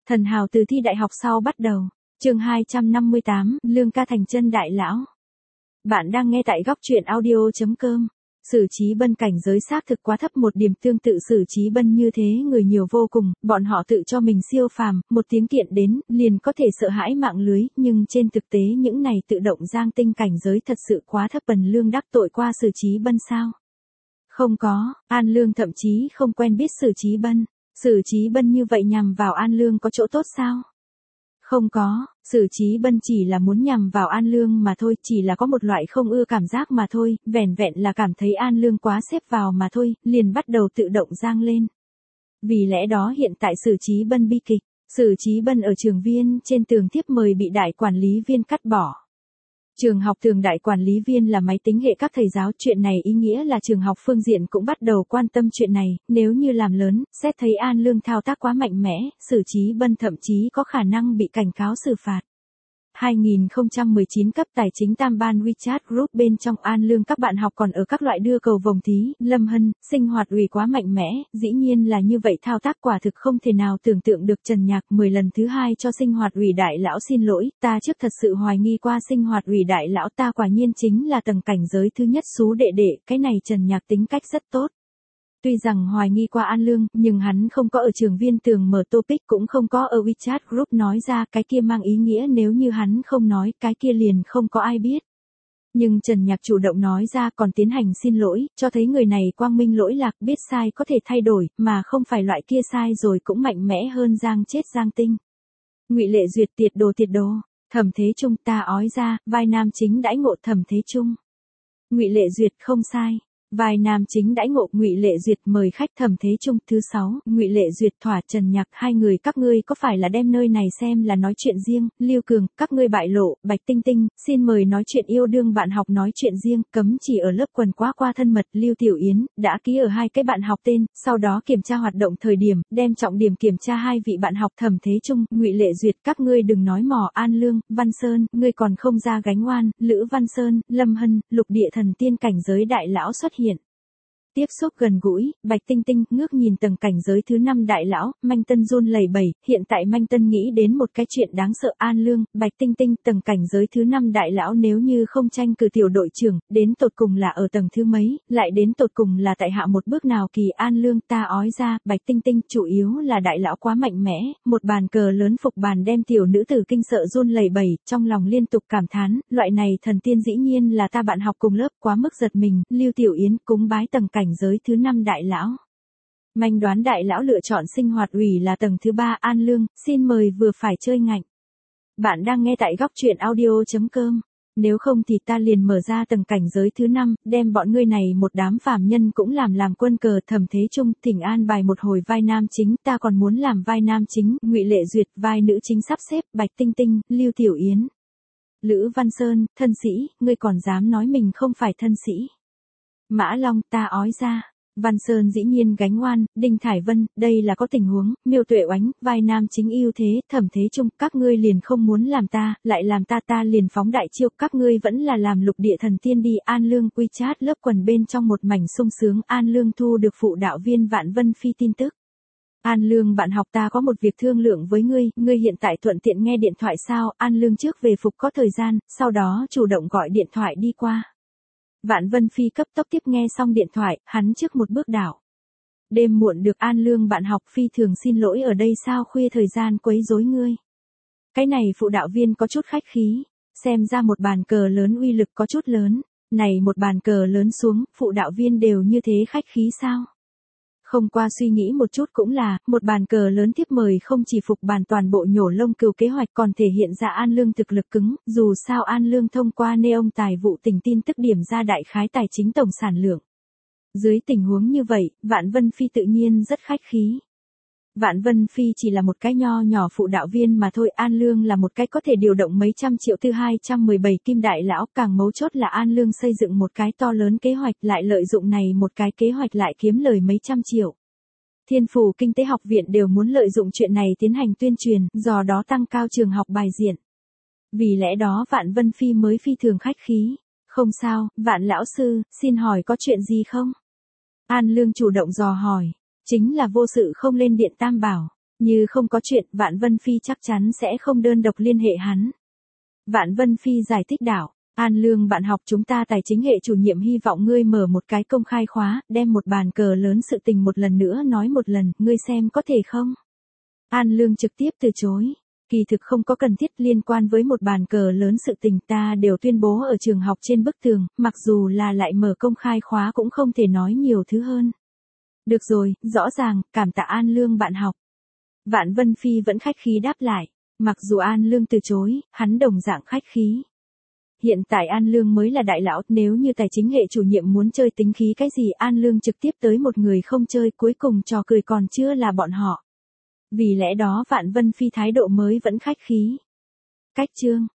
Thần hào từ thi đại học sau bắt đầu. Chương 258, Lương ca thành chân đại lão. Bạn đang nghe tại góc truyện audio.com. Sử Chí Bân cảnh giới xác thực quá thấp, một điểm tương tự Sử Chí Bân như thế người nhiều vô cùng, bọn họ tự cho mình siêu phàm, một tiếng kiện đến, liền có thể sợ hãi mạng lưới, nhưng trên thực tế những này tự động giang tinh cảnh giới thật sự quá thấp. Bần Lương đắc tội qua Sử Chí Bân sao? Không có, An Lương thậm chí không quen biết Sử Chí Bân. Sử Chí Bân như vậy nhằm vào An Lương có chỗ tốt sao? Không có, Sử Chí Bân chỉ là muốn nhằm vào An Lương mà thôi, chỉ là có một loại không ưa cảm giác mà thôi, vẻn vẹn là cảm thấy An Lương quá xếp vào mà thôi, liền bắt đầu tự động giang lên. Vì lẽ đó hiện tại Sử Chí Bân bi kịch, Sử Chí Bân ở trường viên trên tường thiếp mời bị đại quản lý viên cắt bỏ. Trường học tường đại quản lý viên là máy tính hệ các thầy giáo, chuyện này ý nghĩa là trường học phương diện cũng bắt đầu quan tâm chuyện này, nếu như làm lớn, xét thấy An Lương thao tác quá mạnh mẽ, Sử Chí Bân thậm chí có khả năng bị cảnh cáo xử phạt. 2019 cấp tài chính tam ban WeChat Group bên trong An Lương các bạn học còn ở các loại đưa cầu vồng thí, Lâm Hân, sinh hoạt ủy quá mạnh mẽ, dĩ nhiên là như vậy thao tác quả thực không thể nào tưởng tượng được. Trần Nhạc 10 lần thứ 2 cho sinh hoạt ủy đại lão xin lỗi, ta trước thật sự hoài nghi qua sinh hoạt ủy đại lão, ta quả nhiên chính là tầng cảnh giới thứ nhất xú đệ đệ, cái này Trần Nhạc tính cách rất tốt. Tuy rằng hoài nghi qua An Lương, nhưng hắn không có ở trường viên tường mở topic, cũng không có ở WeChat Group nói ra, cái kia mang ý nghĩa nếu như hắn không nói, cái kia liền không có ai biết. Nhưng Trần Nhạc chủ động nói ra còn tiến hành xin lỗi, cho thấy người này quang minh lỗi lạc, biết sai có thể thay đổi, mà không phải loại kia sai rồi cũng mạnh mẽ hơn giang chết giang tinh. Ngụy Lệ Duyệt tiệt đồ, Thẩm Thế Trung ta ói ra, vai nam chính đãi ngộ Thẩm Thế Trung. Ngụy Lệ Duyệt không sai. Vai nam chính đãi ngộ Ngụy Lệ Duyệt mời khách Thẩm Thế Trung. Thứ 6, Ngụy Lệ Duyệt thỏa Trần Nhạc, hai người các ngươi có phải là đem nơi này xem là nói chuyện riêng? Lưu Cường, các ngươi bại lộ. Bạch Tinh Tinh, xin mời nói chuyện yêu đương bạn học nói chuyện riêng, cấm chỉ ở lớp quần quá qua thân mật. Lưu Tiểu Yến, đã ký ở hai cái bạn học tên, sau đó kiểm tra hoạt động thời điểm, đem trọng điểm kiểm tra hai vị bạn học Thẩm Thế Trung, Ngụy Lệ Duyệt, các ngươi đừng nói mò. An Lương, Văn Sơn, ngươi còn không ra gánh oan. Lữ Văn Sơn, Lâm Hân, lục địa thần tiên cảnh giới đại lão xuất hiện. Tiếp xúc gần gũi, Bạch Tinh Tinh ngước nhìn tầng cảnh giới thứ 5 đại lão, Manh Tân run lẩy bẩy, hiện tại Manh Tân nghĩ đến một cái chuyện đáng sợ. An Lương, Bạch Tinh Tinh, tầng cảnh giới thứ 5 đại lão nếu như không tranh cử tiểu đội trưởng, đến tột cùng là ở tầng thứ mấy, lại đến tột cùng là tại hạ một bước nào kỳ. An Lương, ta ói ra, Bạch Tinh Tinh, chủ yếu là đại lão quá mạnh mẽ, một bàn cờ lớn phục bàn đem tiểu nữ tử kinh sợ run lẩy bẩy, trong lòng liên tục cảm thán, loại này thần tiên dĩ nhiên là ta bạn học cùng lớp, quá mức giật mình. Lưu Tiểu Yến cúng bái tầng cảnh giới thứ 5 đại lão. Manh đoán đại lão lựa chọn sinh hoạt ủy là tầng thứ 3. An Lương, xin mời vừa phải chơi ngạnh. Bạn đang nghe tại góc truyện audio.com. Nếu không thì ta liền mở ra tầng cảnh giới thứ 5, đem bọn ngươi này một đám phàm nhân cũng làm quân cờ. Thẩm Thế Trung, thỉnh an bài một hồi vai nam chính, ta còn muốn làm vai nam chính. Ngụy Lệ Duyệt, vai nữ chính sắp xếp. Bạch Tinh Tinh, Lưu Tiểu Yến. Lữ Văn Sơn, thân sĩ, ngươi còn dám nói mình không phải thân sĩ. Mã Long, ta ói ra. Văn Sơn dĩ nhiên gánh oan. Đinh Thải Vân, đây là có tình huống. Miêu Tuệ Oánh, vai nam chính ưu thế. Thẩm Thế Trung, các ngươi liền không muốn làm ta, lại làm ta liền phóng đại chiêu, các ngươi vẫn là làm lục địa thần tiên đi. An Lương, WeChat lớp quần bên trong một mảnh sung sướng. An Lương thu được phụ đạo viên Vạn Vân Phi tin tức. An Lương bạn học, ta có một việc thương lượng với ngươi hiện tại thuận tiện nghe điện thoại sao? An Lương trước về phục có thời gian, sau đó chủ động gọi điện thoại đi qua. Vạn Vân Phi cấp tốc tiếp nghe xong điện thoại, hắn trước một bước đảo. Đêm muộn được. An Lương bạn học, phi thường xin lỗi ở đây sao khuya thời gian quấy rối ngươi. Cái này phụ đạo viên có chút khách khí, xem ra một bàn cờ lớn uy lực có chút lớn, này một bàn cờ lớn xuống, phụ đạo viên đều như thế khách khí sao? Không qua suy nghĩ một chút cũng là, một bàn cờ lớn tiếp mời không chỉ phục bàn toàn bộ nhổ lông cừu kế hoạch còn thể hiện ra An Lương thực lực cứng, dù sao An Lương thông qua Neon tài vụ tình tin tức điểm ra đại khái tài chính tổng sản lượng. Dưới tình huống như vậy, Vạn Vân Phi tự nhiên rất khách khí. Vạn Vân Phi chỉ là một cái nho nhỏ phụ đạo viên mà thôi, An Lương là một cái có thể điều động mấy trăm triệu từ 217 kim đại lão, càng mấu chốt là An Lương xây dựng một cái to lớn kế hoạch, lại lợi dụng này một cái kế hoạch lại kiếm lời mấy trăm triệu. Thiên Phủ Kinh tế học viện đều muốn lợi dụng chuyện này tiến hành tuyên truyền, do đó tăng cao trường học bài diện. Vì lẽ đó Vạn Vân Phi mới phi thường khách khí. Không sao, Vạn lão sư, xin hỏi có chuyện gì không? An Lương chủ động dò hỏi. Chính là vô sự không lên điện tam bảo. Như không có chuyện, Vạn Vân Phi chắc chắn sẽ không đơn độc liên hệ hắn. Vạn Vân Phi giải thích đảo, An Lương bạn học, chúng ta tài chính hệ chủ nhiệm hy vọng ngươi mở một cái công khai khóa, đem một bàn cờ lớn sự tình một lần nữa nói một lần, ngươi xem có thể không? An Lương trực tiếp từ chối. Kỳ thực không có cần thiết, liên quan với một bàn cờ lớn sự tình ta đều tuyên bố ở trường học trên bức tường, mặc dù là lại mở công khai khóa cũng không thể nói nhiều thứ hơn. Được rồi, rõ ràng, cảm tạ An Lương bạn học. Vạn Vân Phi vẫn khách khí đáp lại, mặc dù An Lương từ chối, hắn đồng dạng khách khí. Hiện tại An Lương mới là đại lão, nếu như tài chính hệ chủ nhiệm muốn chơi tính khí cái gì, An Lương trực tiếp tới một người không chơi, cuối cùng trò cười còn chưa là bọn họ. Vì lẽ đó Vạn Vân Phi thái độ mới vẫn khách khí. Cách chương